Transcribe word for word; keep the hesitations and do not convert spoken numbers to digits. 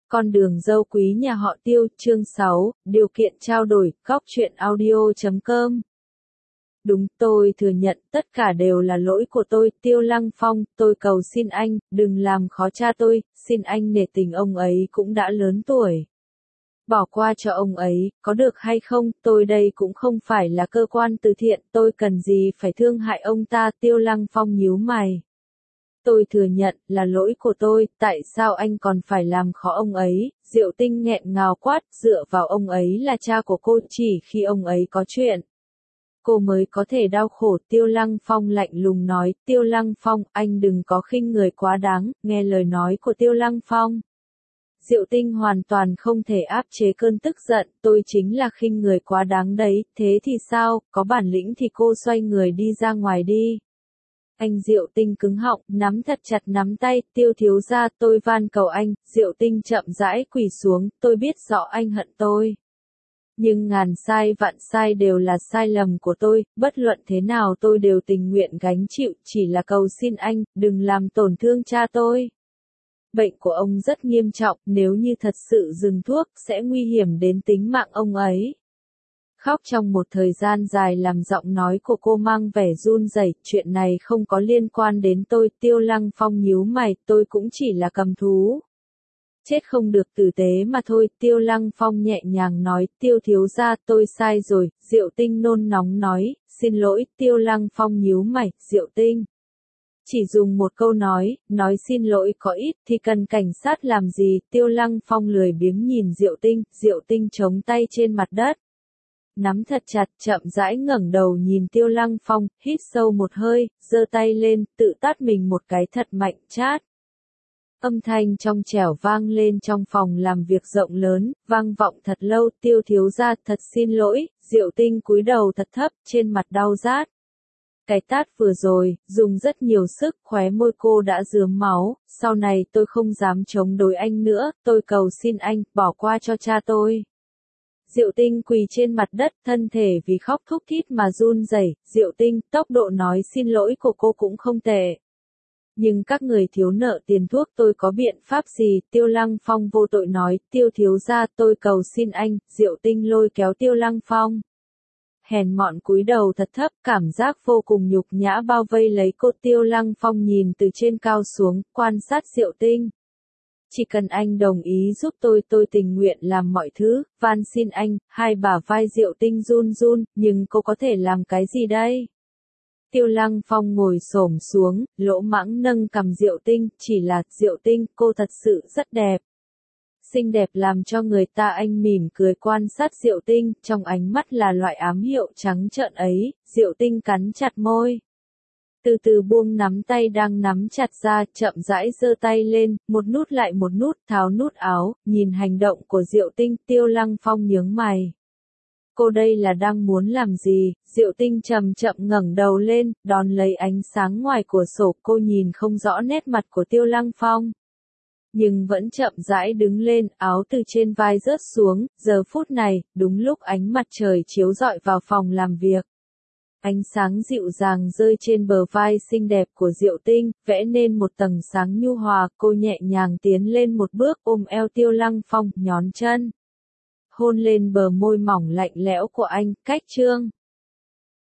Con đường dâu quý nhà họ Tiêu, chương sáu, điều kiện trao đổi, góc truyện audio chấm com. Đúng, tôi thừa nhận, tất cả đều là lỗi của tôi, Tiêu Lăng Phong, tôi cầu xin anh, đừng làm khó cha tôi, xin anh nể tình ông ấy cũng đã lớn tuổi. Bỏ qua cho ông ấy, có được hay không, tôi đây cũng không phải là cơ quan từ thiện, tôi cần gì phải thương hại ông ta, Tiêu Lăng Phong nhíu mày. Tôi thừa nhận, là lỗi của tôi, tại sao anh còn phải làm khó ông ấy, Diệu Tinh nghẹn ngào quát, dựa vào ông ấy là cha của cô, chỉ khi ông ấy có chuyện. Cô mới có thể đau khổ, Tiêu Lăng Phong lạnh lùng nói, Tiêu Lăng Phong, anh đừng có khinh người quá đáng, nghe lời nói của Tiêu Lăng Phong. Diệu Tinh hoàn toàn không thể áp chế cơn tức giận, tôi chính là khinh người quá đáng đấy, thế thì sao, có bản lĩnh thì cô xoay người đi ra ngoài đi. Anh Diệu Tinh cứng họng, nắm thật chặt nắm tay, Tiêu thiếu gia, tôi van cầu anh, Diệu Tinh chậm rãi quỳ xuống, tôi biết rõ anh hận tôi. Nhưng ngàn sai vạn sai đều là sai lầm của tôi, bất luận thế nào tôi đều tình nguyện gánh chịu, chỉ là cầu xin anh, đừng làm tổn thương cha tôi. Bệnh của ông rất nghiêm trọng, nếu như thật sự dừng thuốc, sẽ nguy hiểm đến tính mạng ông ấy. Khóc trong một thời gian dài làm giọng nói của cô mang vẻ run rẩy, chuyện này không có liên quan đến tôi, Tiêu Lăng Phong nhíu mày, tôi cũng chỉ là cầm thú. Chết không được tử tế mà thôi, Tiêu Lăng Phong nhẹ nhàng nói, Tiêu thiếu gia, tôi sai rồi, Diệu Tinh nôn nóng nói, xin lỗi, Tiêu Lăng Phong nhíu mày, Diệu Tinh. Chỉ dùng một câu nói, nói xin lỗi có ít thì cần cảnh sát làm gì, Tiêu Lăng Phong lười biếng nhìn Diệu Tinh, Diệu Tinh chống tay trên mặt đất. Nắm thật chặt, chậm rãi ngẩng đầu nhìn Tiêu Lăng Phong, hít sâu một hơi, giơ tay lên, tự tát mình một cái thật mạnh chát. Âm thanh trong trẻo vang lên trong phòng làm việc rộng lớn, vang vọng thật lâu, Tiêu thiếu gia, thật xin lỗi, Diệu Tinh cúi đầu thật thấp, trên mặt đau rát. Cái tát vừa rồi, dùng rất nhiều sức, khóe môi cô đã rướm máu, sau này tôi không dám chống đối anh nữa, tôi cầu xin anh, bỏ qua cho cha tôi. Diệu Tinh quỳ trên mặt đất, thân thể vì khóc thút thít mà run rẩy. Diệu Tinh, tốc độ nói xin lỗi của cô cũng không tệ. Nhưng các người thiếu nợ tiền thuốc tôi có biện pháp gì, Tiêu Lăng Phong vô tội nói, Tiêu thiếu gia, tôi cầu xin anh, Diệu Tinh lôi kéo Tiêu Lăng Phong. Hèn mọn cúi đầu thật thấp, cảm giác vô cùng nhục nhã bao vây lấy cô, Tiêu Lăng Phong nhìn từ trên cao xuống, quan sát Diệu Tinh. Chỉ cần anh đồng ý giúp tôi, tôi tình nguyện làm mọi thứ, van xin anh, hai bả vai Diệu Tinh run run, nhưng cô có thể làm cái gì đây? Tiêu Lăng Phong ngồi xổm xuống, lỗ mãng nâng cằm Diệu Tinh, chỉ là, Diệu Tinh, cô thật sự rất đẹp. Xinh đẹp làm cho người ta, anh mỉm cười quan sát Diệu Tinh, trong ánh mắt là loại ám hiệu trắng trợn ấy, Diệu Tinh cắn chặt môi. Từ từ buông nắm tay đang nắm chặt ra, chậm rãi giơ tay lên, một nút lại một nút, tháo nút áo, nhìn hành động của Diệu Tinh, Tiêu Lăng Phong nhướng mày. Cô đây là đang muốn làm gì? Diệu Tinh chậm chậm ngẩng đầu lên, đón lấy ánh sáng ngoài cửa sổ, cô nhìn không rõ nét mặt của Tiêu Lăng Phong. Nhưng vẫn chậm rãi đứng lên, áo từ trên vai rớt xuống, giờ phút này, đúng lúc ánh mặt trời chiếu rọi vào phòng làm việc. Ánh sáng dịu dàng rơi trên bờ vai xinh đẹp của Diệu Tinh, vẽ nên một tầng sáng nhu hòa, cô nhẹ nhàng tiến lên một bước ôm eo Tiêu Lăng Phong, nhón chân. Hôn lên bờ môi mỏng lạnh lẽo của anh, cách chương.